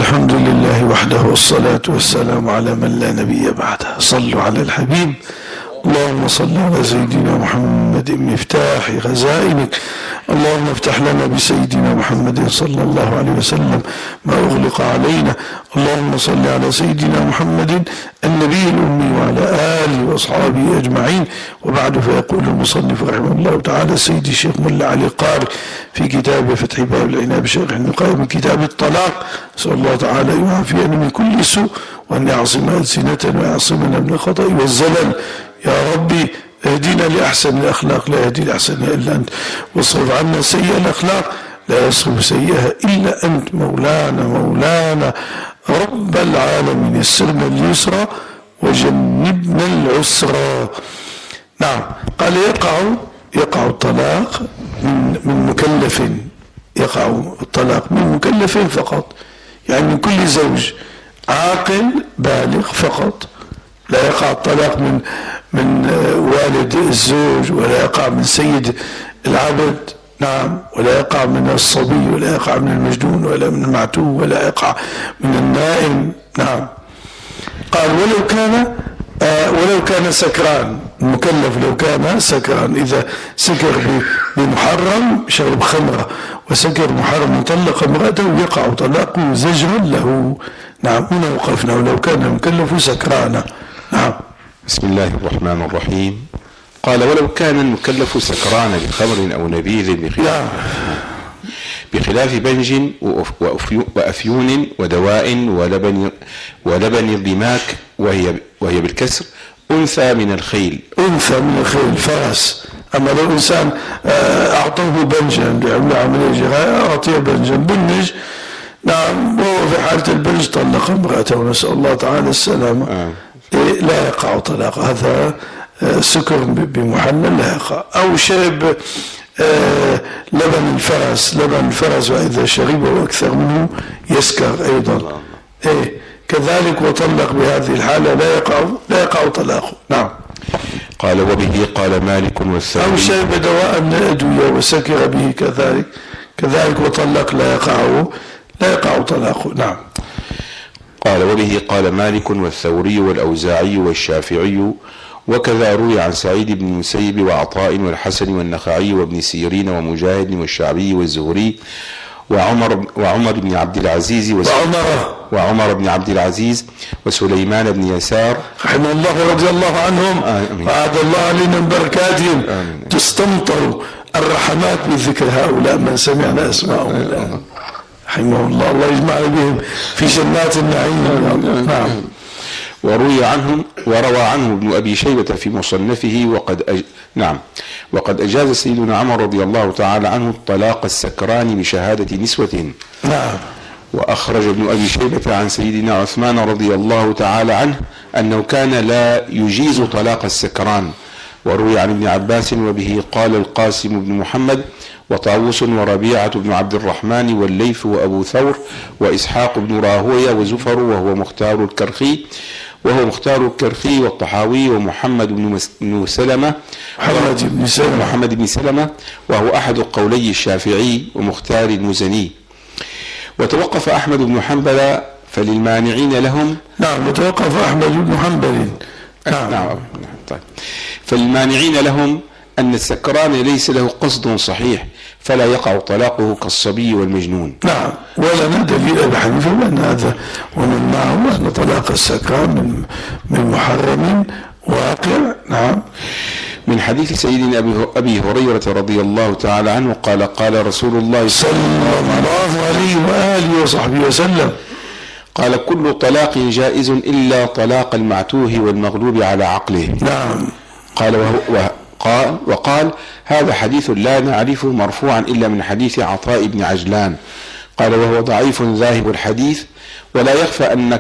الحمد لله وحده والصلاة والسلام على من لا نبي بعده. صلوا على الحبيب. اللهم صل على سيدنا محمد مفتاح خزائنك. اللهم افتح لنا بسيدنا محمد صلى الله عليه وسلم ما أغلق علينا. اللهم صل على سيدنا محمد النبي الأمي وعلى آله وأصحابه أجمعين. وبعد، فيقول المصنف رحمه الله تعالى سيدي الشيخ ملا علي قاري في كتاب فتح باب العناية بشرح النقاية من كتاب الطلاق: نسأل الله تعالى أن يعافينا من كل سوء وأن يعصم ألسنتنا ويعصمنا من الخطأ والزلل. يا ربي اهدنا لأحسن الأخلاق، لا يهدي لأحسنها إلا أنت، واصرف عنا سيئة الأخلاق، لا يصرف سيئها إلا أنت. مولانا رب العالمين، يسرنا اليسرى وجنبنا العسرى. نعم. قال يقع الطلاق من مكلف، يقع الطلاق من مكلف فقط، يعني من كل زوج عاقل بالغ فقط. لا يقع الطلاق من والد الزوج، ولا يقع من سيد العبد، نعم، ولا يقع من الصبي، ولا يقع من المجنون، ولا من المعتوه، ولا يقع من النائم. نعم. قال ولو كان سكران، المكلف لو كان سكران، إذا سكر بمحرم، شرب خمرة وسكر محرم وطلق امرأته، يقع طلاقه زجرا له. نعم. هنا وقفنا: ولو كان المكلف سكرانا. نعم. بسم الله الرحمن الرحيم. قال: ولو كان المكلف سكران بخمر أو نبيذ بخلاف بنج وأفيون ودواء ولبن الضماك، وهي بالكسر أنثى من الخيل. فرس. أما لو إنسان أعطوه بنجا بيعمل عملية جراحة، أعطيه بنجا بنج، نعم، وهو في حالة البنج طلق امرأته، نسأل الله تعالى السلامة، لا يقع طلاق. هذا سكر بمحلل لا يقع. أو شرب لبن الفرس، وإذا شربه أكثر منه يسكر أيضا. كذلك وطلق بهذه الحالة لا يقع طلاقه. نعم. قال: وبه قال مالك والثوري. أو شرب دواء من الأدوية وسكر به كذلك وطلق لا يقع طلاقه. نعم. قال: وبه قال مالك والثوري والأوزاعي والشافعي، وكذا روي عن سعيد بن المسيب وعطاء والحسن والنخعي وابن سيرين ومجاهد والشعبي والزهري وعمر بن عبد العزيز وعمر بن عبد العزيز وسليمان بن يسار رحمه الله رضي الله عنهم، وعاد الله علينا من بركاتهم. تستمطر الرحمات بذكر هؤلاء من سمعنا اسماءهم الآن، رحمه الله. الله يجمعنا بهم في جنات النعيم. نعم. وروى عنه ابن أبي شيبة في مصنفه وقد أجاز سيدنا عمر رضي الله تعالى عنه طلاق السكران بشهادة نسوة. نعم. وأخرج ابن أبي شيبة عن سيدنا عثمان رضي الله تعالى عنه أنه كان لا يجيز طلاق السكران. وروي عن ابن عباس وبه قال القاسم بن محمد وطاووس وربيعة بن عبد الرحمن والليث وأبو ثور وإسحاق بن راهوية وزفر وهو مختار الكرخي والطحاوي ومحمد بن سلمة محمد بن سلمة وهو أحد قولي الشافعي ومختار المزني. وتوقف أحمد بن حنبل فللمانعين لهم. نعم. وتوقف أحمد بن حنبل. نعم. طيب. فللمانعين لهم أن السكران ليس له قصد صحيح، فلا يقع طلاقه كالصبي والمجنون. نعم. ولنا دليل أبي حنيفة بأن هذا ومن معه أن طلاق السكران من محرم واقع. نعم. من حديث سيدنا أبي هريرة رضي الله تعالى عنه قال رسول الله صلى الله عليه وآله وصحبه وسلم: قال: كل طلاق جائز إلا طلاق المعتوه والمغلوب على عقله. نعم. وقال: هذا حديث لا نعرفه مرفوعا إلا من حديث عطاء بن عجلان. قال: وهو ضعيف ذاهب الحديث، ولا يخفى أن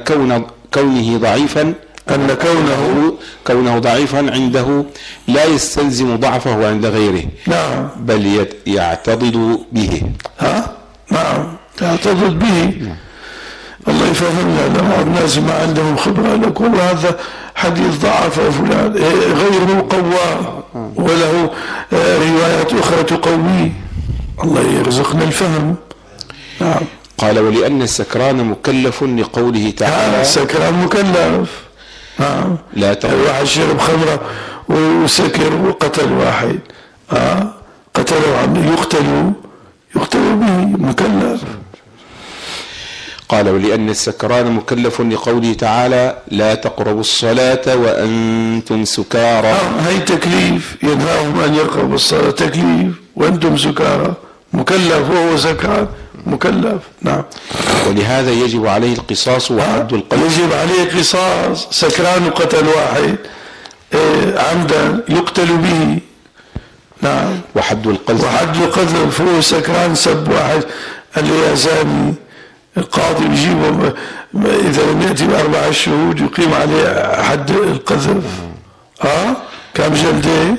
كونه ضعيفا عنده لا يستلزم ضعفه عند غيره. نعم. بل يعتضد به. نعم. يعتضد به. الله يفهمنا. لما الناس ما عندهم خبرة لكم هذا حديث ضعف فلان غيره قوى وله روايات أخرى تقويه. الله يرزقنا الفهم. نعم. قال ولأن السكران مكلف لقوله تعالى السكران مكلف. لا واحد شرب خمرة وسكر وقتل واحد، قتلوا عنه يقتل به، مكلف. قال ولأن السكران مكلف لقوله تعالى لا تقربوا الصلاة وأنتم سكارى. هي تكليف، ينهاهم أن يقربوا الصلاة، تكليف، وأنتم سكارى، مكلف وهو سكران مكلف. نعم. ولهذا يجب عليه القصاص وحد القذف. يجب عليه قصاص، سكران قتل واحد عمدا يقتل به. نعم. وحد القذف. وحد القذف، هو سكران سب واحد اللي يا زاني، القاضي يجيبه إذا لم يأتي ب4 شهود يقيم عليه حد القذف. كم جلدة؟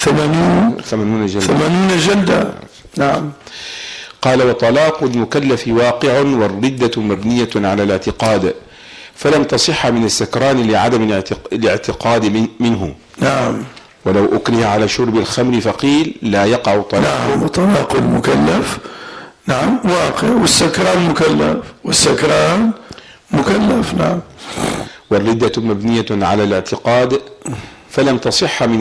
80 جلدة. نعم. قال وطلاق المكلف واقع والردة مبنية على الاعتقاد، فلم تصح من السكران لعدم الاعتقاد منه. نعم. ولو أكره على شرب الخمر فقيل لا يقع طلاقه. نعم. وطلاق المكلف نعم واقع، والسكران مكلف، والسكران مكلف. نعم. والردة مبنية على الاعتقاد فلم تصح من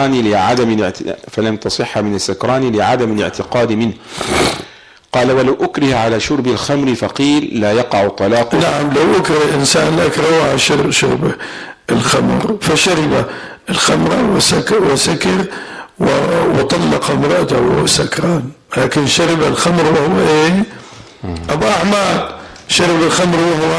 السكران لعدم الاعتقاد منه. قال ولو أكره على شرب الخمر فقيل لا يقع طلاقه. نعم. لو أكره إنسان أكره على شرب الخمر، فشرب الخمر وسكر وطلق امرأته وهو سكران، لكن شرب الخمر وهو أبو أحمد شرب الخمر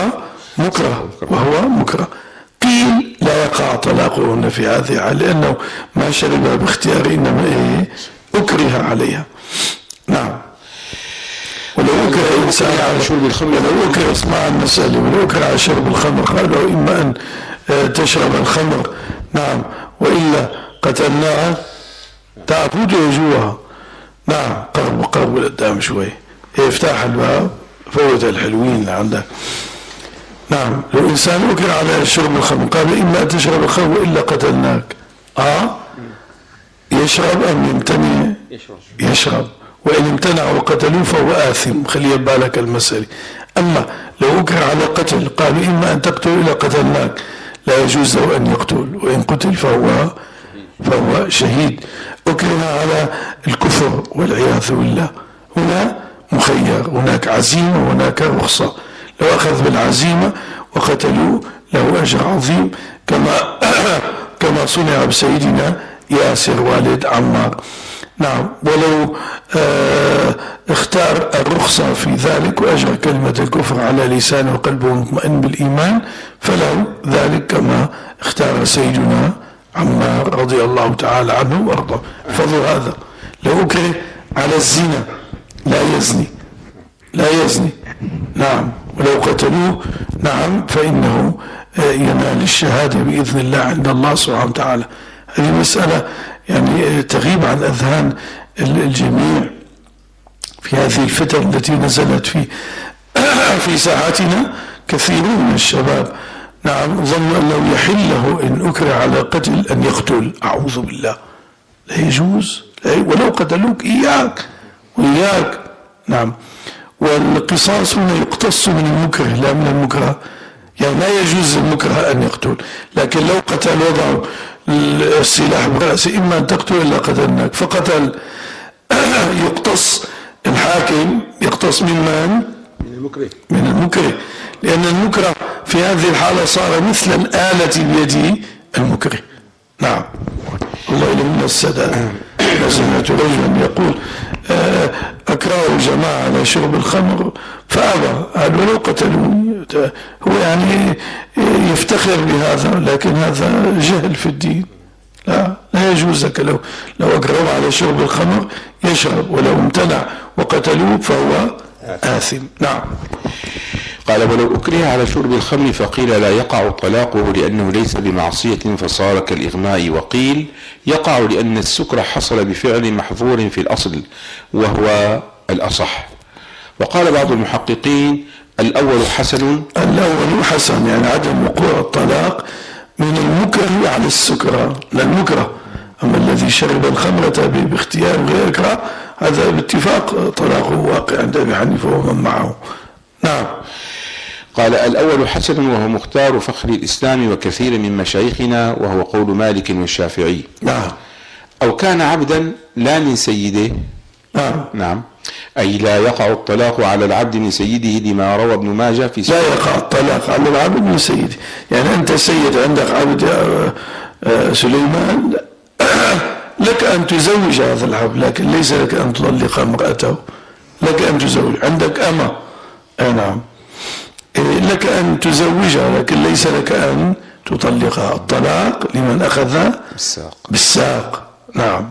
وهو مكره، قيل لا يقع طلاقهن في هذه الحال، لأنه ما شربها باختيار، إنما أكره عليها. نعم. ولو أكره إنسان على شرب الخمر، ولو أكره، اسمع المسألة، ولو أكره على شرب الخمر قالوا إما أن تشرب الخمر نعم وإلا قتلناها، تعبود وجوها. نعم. قرب لقدام شوي، افتح الباب، فوت الحلوين اللي عندك. نعم. لو إنسان أكره على شرب الخمر قال إما أن تشرب الخمر وإلا قتلناك، يشرب أم يمتنع؟ يشرب، وإن امتنع وقتلوه فهو آثم. خلي بالك المسألة. أما لو أكره على قتل قالوا إما أن تقتل إلا قتلناك، لا يجوز له أن يقتل، وإن قتل فهو شهيد. أكره على الكفر والعياذ بالله، هنا مخير، هناك عزيمة وهناك رخصة. لو أخذ بالعزيمة وقتلوه له أجر عظيم، كما صنع بسيدنا ياسر والد عمار. نعم. ولو اختار الرخصة في ذلك وأجرى كلمة الكفر على لسانه وقلبه مطمئن بالإيمان فله ذلك كما اختار سيدنا عمار رضي الله تعالى عنه وارضاه. فضل هذا. لو أكره على الزنا لا يزني نعم، ولو قتلوه نعم فإنه ينال الشهادة بإذن الله عند الله سبحانه وتعالى. هذه مسألة يعني تغيب عن أذهان الجميع في هذه الفتن التي نزلت في ساحتنا. كثيرون من الشباب نعم ظن أنه يحل له إن أكره على قتل أن يقتل. أعوذ بالله، لا يجوز، ولو قتلوك إياك وإياك. نعم. والقصاص هنا يقتص من المكره لا من المكره، يعني لا يجوز المكره أن يقتل، لكن لو قتل وضعوا السلاح برأسه إما أن تقتل إلا قتلناك، فقتل يقتص الحاكم، يقتص من المكره، لأن المكره في هذه الحالة صار مثل الآلة بيد المكره. نعم. الله يلمنا السداد. سمعت رجلا يقول أكرهوا الجماعة على شرب الخمر فأبى، قال ولو قتلوني. هو يعني يفتخر بهذا، لكن هذا جهل في الدين. لا يجوز لك. لو أكرهوا على شرب الخمر يشرب، ولو امتنع وقتلوه فهو آثم. نعم. قال ولو أكره على شرب الخمر فقيل لا يقع طلاقه لأنه ليس بمعصية فصار كالإغماء، وقيل يقع لأن السكر حصل بفعل محظور في الأصل وهو الأصح. وقال بعض المحققين الأول حسن، يعني عدم وقوع الطلاق من المكره على السكران لا المكره. أما الذي شرب الخمرة باختيار غير إكراه هذا باتفاق طلاقه واقع عند أبي حنيفة ومن معه. نعم. قال: الأول حسن وهو مختار فخر الإسلام وكثير من مشايخنا، وهو قول مالك والشافعي. نعم. أو كان عبدا لا من سيده. نعم. نعم. أي لا يقع الطلاق على العبد من سيده، لما روى ابن ماجه في لا يقع الطلاق على العبد من سيده. يعني أنت سيد، عندك عبد سليمان، لك أن تزوج هذا العبد، لكن ليس لك أن تطلق امرأته. لك أن تزوج. عندك أمة، نعم، لك أن تزوجها، لكن ليس لك أن تطلقها. الطلاق لمن أخذ بالساق. نعم.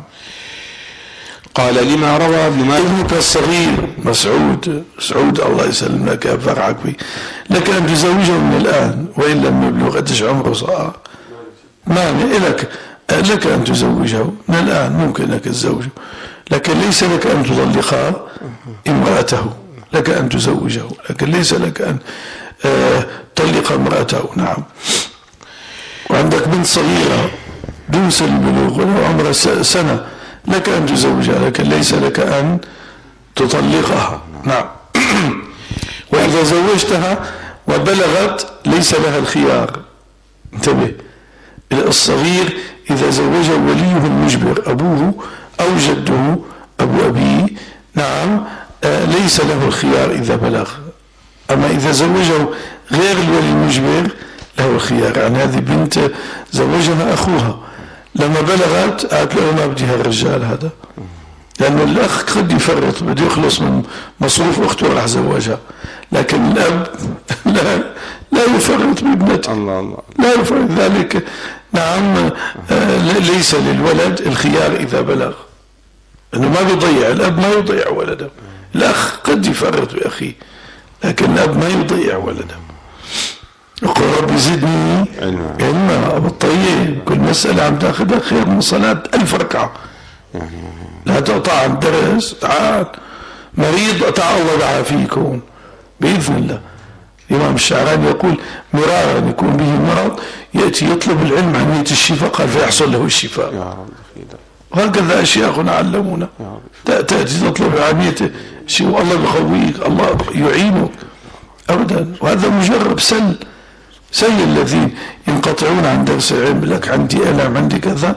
قال: لما روى ابن ماجه ابنك الصغير مسعود الله يسلمك يا فرعك بي، لك أن تزوجه من الآن، وإن لم يبلغ قديش عمره صار مانع لك أن تزوجه من الآن، ممكن لك تزوجه، لكن ليس لك أن تطلقها امرأته. لك أن تزوجه، لكن ليس لك أن تطلق امرأته. نعم. وعندك بنت صغيرة دون سن البلوغ ولو عمرها سنة، لك أن تزوجها، لكن ليس لك أن تطلقها. نعم. وإذا زوجتها وبلغت ليس لها الخيار. انتبه، الصغير إذا زوجه وليه المجبر أبوه أو جده أبو أبيه، نعم، ليس له الخيار إذا بلغ. أما إذا زوجه غير الولي المجبر له الخيار. يعني هذه بنت زوجها أخوها، لما بلغت قالت له ما بدي هالرجال هذا، لأنه الأخ قد يفرط، بده يخلص من مصروف أخته راح زوجها، لكن الأب لا يفرط بابنته. الله لا يفرط ذلك. نعم. ليس للولد الخيار إذا بلغ، أنه ما بيضيع، الأب ما يضيع ولده. الأخ قد يفرط بأخيه، لكن الأب ما يضيع ولده. يقول ربي زدني علما. أبو الطيب كل مسألة عم تاخذها خير من صلاة 1000 ركعة. لا تقطع عن درس. تعال مريض، تعال الله بعافيكم بإذن الله. الإمام الشعراني يقول مرارا يكون به مرض يأتي يطلب العلم عن نية الشفاء، قال فيحصل له الشفاء. وهكذا أشياخنا علمونا. تأتي تطلب عن نية الشفاء والله بيقويك، الله يعينك أبدا. وهذا مجرب سل الذين ينقطعون عن درس العلم، لك عندي ألم، عندي كذا.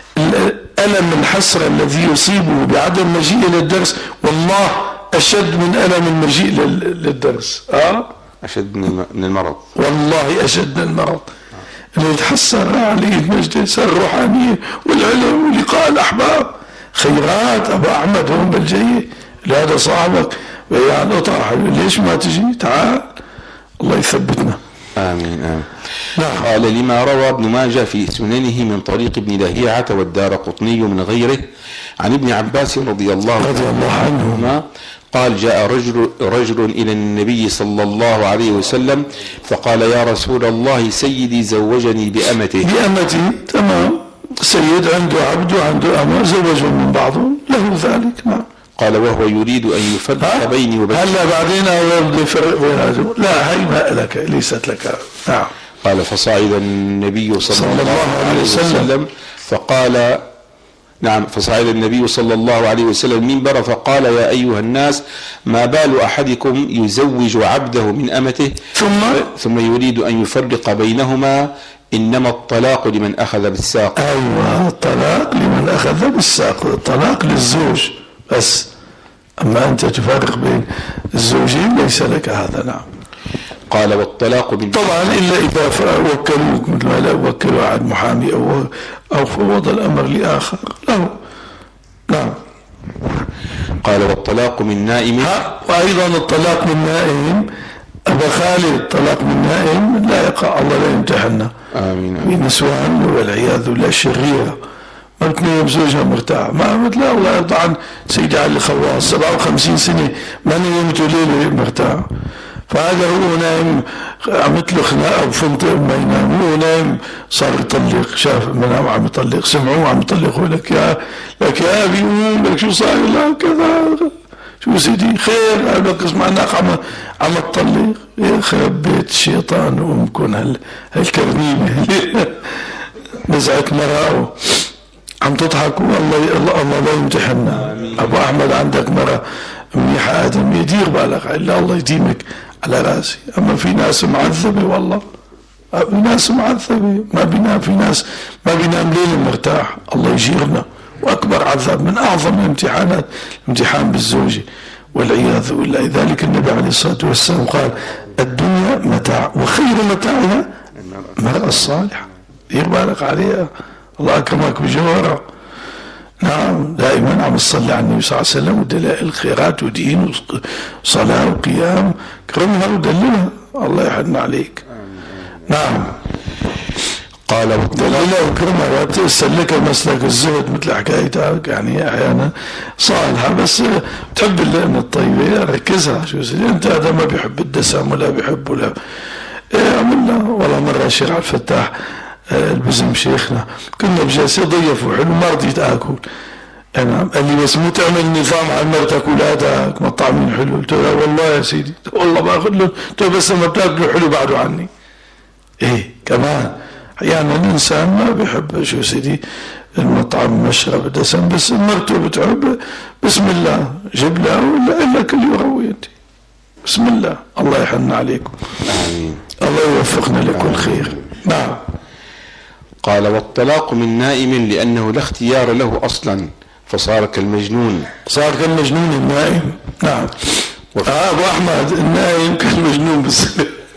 الألم الحسرة الذي يصيبه بعدم مجيء للدرس والله أشد من ألم المجيء للدرس. أشد من المرض، والله أشد من المرض. اللي يتحسر عليه المجلس الروحانية والعلم ولقاء الأحباب خيرات. أبو أحمد هم بالجاي لهذا صاحبك يعني قطع، ليش ما تجي؟ تعال الله يثبتنا. آمين آمين. نعم. قال: لما روى ابن ماجه في سننه من طريق ابن لهيعة والدارقطني من غيره عن ابن عباس رضي الله عنهما قال: جاء رجل إلى النبي صلى الله عليه وسلم فقال: يا رسول الله سيدي زوجني بأمته. تمام. سيد عنده عبد وعنده أمة، زوجهم من بعضهم، له ذلك. نعم. قال: وهو يريد أن يفرق بيني وبينه. هلا بعدين أول يفرق بين لا، هي ما لك، ليست لك. نعم. قال: فصعد النبي صلى الله عليه وسلم فقال: نعم، فصعد النبي صلى الله عليه وسلم المنبر فقال: يا أيها الناس، ما بال أحدكم يزوج عبده من أمته ثم يريد أن يفرق بينهما، إنما الطلاق لمن أخذ بالساق. أيوة، الطلاق لمن أخذ بالساق، الطلاق للزوج بس، أما أنت تفرق بين الزوجين ليس لك هذا. نعم. قال: والطلاق طبعا إلا إذا وكلوك، مثل ما لا وكلوا واحد محامي أو فوض الأمر لآخر له. نعم. قال: والطلاق من نائم. وأيضا الطلاق من نائم. أبا خالد، الطلاق من نائم لا يقع، الله لا يمتحنا. آمين. من نسوان والعياذ بالله شريرة، ما بتنام زوجها مرتاح، ما مثل الله يرضى عن سيدي علي الخواص 57 سنة ما نمت ليلة مرتاح. فهذا هو نايم عملت له خناقه بفنطق ما ينام، هو نايم صار يطلق، شاف منام عم يطلق، سمعوه عم يطلقوا لك يا ابي قوم، لك شو صار؟ لا كذا، شو سيدي خير؟ قال لك اسمع انك عم تطلق. يخرب بيت الشيطان وامكن هالكرنيمه نزعت مرأة عم تضحكوا. الله لا يمتحنا. ابو احمد عندك مرأة منيحة آدم، يدير بالك إلا الله يديمك على راسي. أما في ناس معذبة والله، في ناس معذبة ما بينام، في ناس ما بينام ليلة مرتاح، الله يجيرنا. وأكبر عذاب من أعظم الامتحانات امتحان بالزوجة والعياذ بالله. لذلك النبي عليه الصلاة والسلام قال الدنيا متاع وخير متاعها المرأة الصالحة، دير بالك عليها، الله أكرمك بجوهرة. نعم دائما عم تصلي على النبي صلى الله عليه وسلم ودلائل الخيرات ودين وصلاة وقيام، كرمها ودللها، الله يحن عليك. نعم قال دللها وكرمها وتسلك مسلك الزهد مثل حكايتك، يعني احيانا صالحة بس تحب اللقمة الطيبة ركزها. شو انت هذا ما بيحب الدسم ولا بيحب ولا عملنا. والله مرة الشيخ عبد الفتاح البزم شيخنا كنا بجلسة ضيفوا حلو ما رضيت اكل. انا قال لي بس مو تعمل نظام على مرتك ولادك مطعمين حلو. قلت له والله يا سيدي والله باخذ له. قلت له بس لما بتاكلوا حلو بعدوا عني. ايه كمان احيانا الانسان ما بيحب شو سيدي المطعم مشرب دسم، بس مرته بتحب بسم الله جيب لها ولا كل يروي انت بسم الله. الله يحن عليكم. آمين. الله يوفقنا لكل خير. نعم. قال والطلاق من نائم لأنه لا اختيار له أصلا فصار كالمجنون. صار كالمجنون النائم. نعم. أبو أحمد النائم كالمجنون بس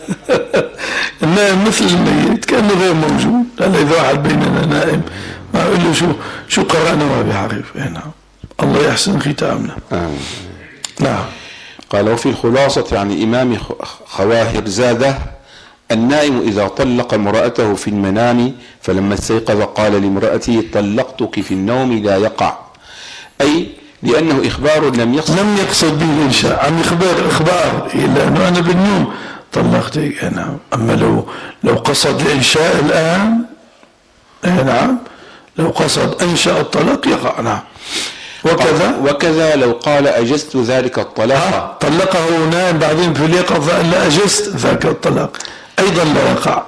النائم مثل الميت كأنه غير موجود. هلا إذا واحد بيننا نائم ما أقول له شو قرأنا ما بيعرف. نعم الله يحسن ختامنا. آمين. نعم. قال وفي الخلاصة عن الإمام خواهر زاده النائم إذا طلق امرأته في المنام فلما استيقظ قال لامرأته طلقتك في النوم لا يقع، أي لأنه إخبار لم يقصد به الإنشاء، عم إخبار لأنه أنا بالنوم طلقتك. نعم. أما لو قصد الإنشاء الآن نعم لو قصد أنشأ الطلاق يقع. نعم. وكذا لو قال أجزت ذلك الطلاق طلقه نائم بعدين في اليقظة أن لا أجزت ذاك الطلاق أيضا لا يقع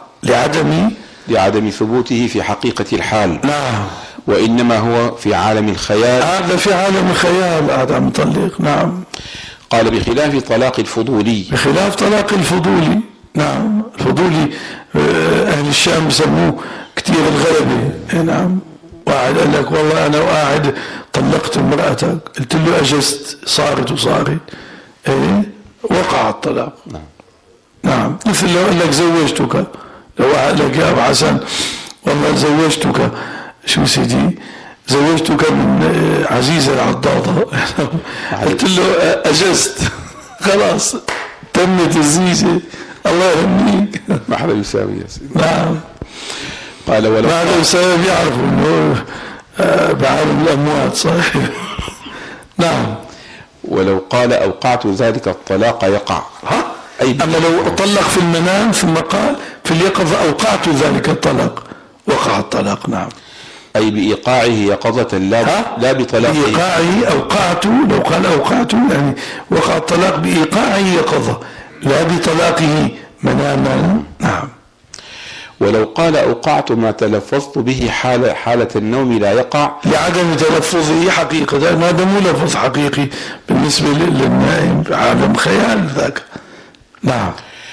لعدم ثبوته في حقيقة الحال. نعم. وإنما هو في عالم الخيال. هذا في عالم الخيال هذا مطلق. نعم. قال بخلاف طلاق الفضولي. بخلاف طلاق الفضولي. نعم. الفضولي أهل الشام بسموه كتير الغلبة. نعم. واحد قال لك والله أنا وقاعد طلقت امرأتك، قلت له أجزت صارت إيه وقع الطلاق. نعم. نعم. مثل لو قال لك زوجتك، لو قال لك يا أبو حسن والله زوجتك شو سيدي زوجتك من عزيزة العضاضة قلت له أجزت خلاص تمت الزيزة الله يهنيك. ما حدا يساوي يا سيدي. نعم. قال ولو ما حدا يساوي بيعرفوا انه بعالم الأموات صحيح. نعم. ولو قال أوقعت ذلك الطلاق يقع. أما لو طلق في المنام ثم قال في اليقظة أوقعت ذلك الطلاق وقع الطلاق. نعم. أي بإيقاعه يقظة لا بطلاقه. بإيقاعه أوقعت، لو قال أوقعت يعني وقع الطلاق بإيقاعه يقظة لا بطلاقه مناما. نعم. ولو قال أوقعت ما تلفظت به حالة النوم لا يقع لعدم تلفظه حقيقة، لأن هذا مو لفظ حقيقي بالنسبة للنائم عالم خيال ذاك. نعم.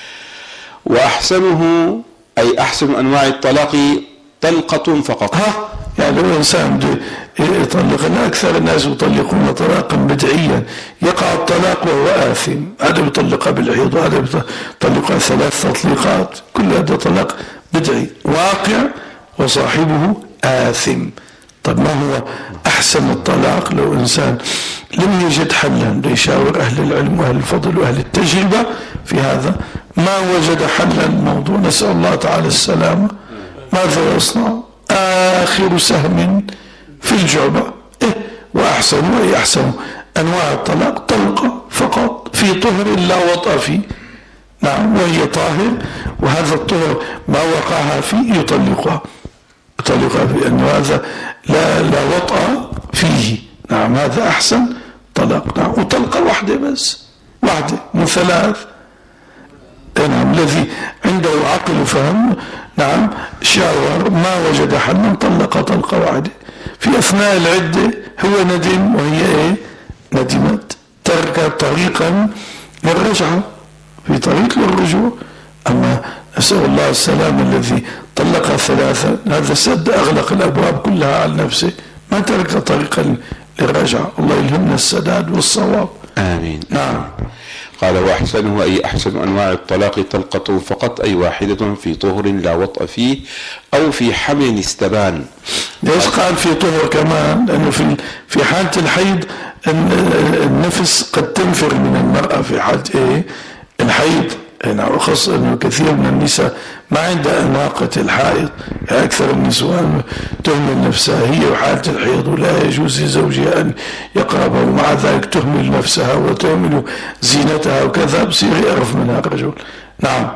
وأحسنه أي أحسن أنواع الطلاق طلقة فقط. يعني لو إنسان بده يطلق، أكثر الناس يطلقون طلاقا بدعيا يقع الطلاق وهو آثم. هذا يطلق بالحيض وهذا يطلق 3 تطليقات، كل هذا طلاق بدعي واقع وصاحبه آثم. طب ما هو أحسن الطلاق؟ لو إنسان لم يجد حلا ليشاور أهل العلم وأهل الفضل وأهل التجربة في هذا، ما وجد حلا الموضوع نسأل الله تعالى السلامة، ماذا يصنع؟ آخر سهم في الجعبة. وأحسن أي أحسن أنواع الطلاق طلقة فقط في طهر لا وطأ فيه. نعم. وهي طاهر وهذا الطهر ما وقعها فيه يطلقها فيه أنه هذا لا وطأ فيه. نعم. هذا أحسن طلاق. نعم. وطلقة واحدة بس، واحدة من 3. نعم. الذي عنده عقل وفهم نعم شاور ما وجد حلا طلق طلقة واحدة في أثناء العدة. هو ندم وهي ندمت، ترك طريقا للرجعة في طريق للرجوع. أما نسأل الله السلام، الذي طلقها ثلاثة هذا سد أغلق الأبواب كلها على نفسه، ما ترك طريقا للرجعة. الله يلهمنا السداد والصواب. آمين. نعم. قال وأحسنه أي أحسن أنواع الطلاق طلقة فقط، أي واحدة في طهر لا وطأ فيه أو في حمل استبان. ليش قال في طهر كمان؟ لأنه في حالة الحيض النفس قد تنفر من المرأة في حالة إيه؟ الحيض. يعني خاصة أنه كثير من النساء ما عندها أناقة الحائض، يعني أكثر النسوان تهمل نفسها هي وحالة الحيض، ولا يجوز لزوجها أن يقربها، ومع ذلك تهمل نفسها وتهمل زينتها وكذا، بصير يقرف منها الرجل. نعم.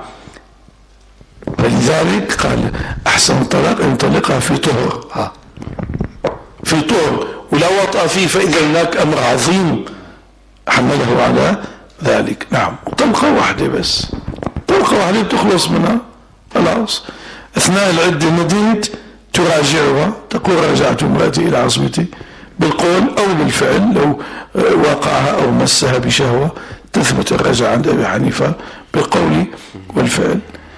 فلذلك قال أحسن طلاق أن يطلقها في طهر، في طهر ولا وطأ فيه، فإذا هناك أمر عظيم حمله على ذلك. نعم. طلقة واحدة بس، طلقة واحدة بتخلص منها خلاص. أثناء العدة نديت تراجعها، تقول راجعت امرأتي إلى عصمتي، بالقول أو بالفعل. لو وقعها أو مسها بشهوة تثبت الرجعة عند أبي حنيفة بالقول والفعل.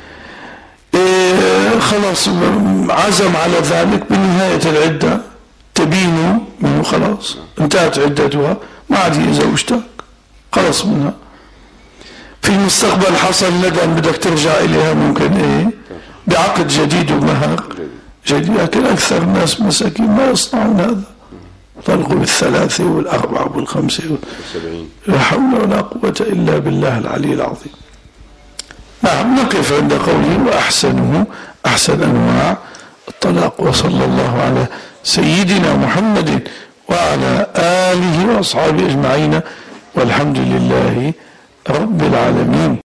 خلاص عزم على ذلك، بنهاية العدة تبين منه، خلاص انتهت عدتها، ما عاد هي زوجتك، خلص منها. في المستقبل حصل ندم بدك ترجع إليها، ممكن إيه بعقد جديد ومهر جديد، لكن أكثر الناس مساكين ما يصنعون هذا، طلقوا بالثلاثة والأربعة والخمسة لا حول ولا قوة إلا بالله العلي العظيم. نعم. نقف عند قوله وأحسنه أحسن أنواع الطلاق. وصلى الله على سيدنا محمد وعلى آله وأصحابه أجمعين، والحمد لله رب العالمين.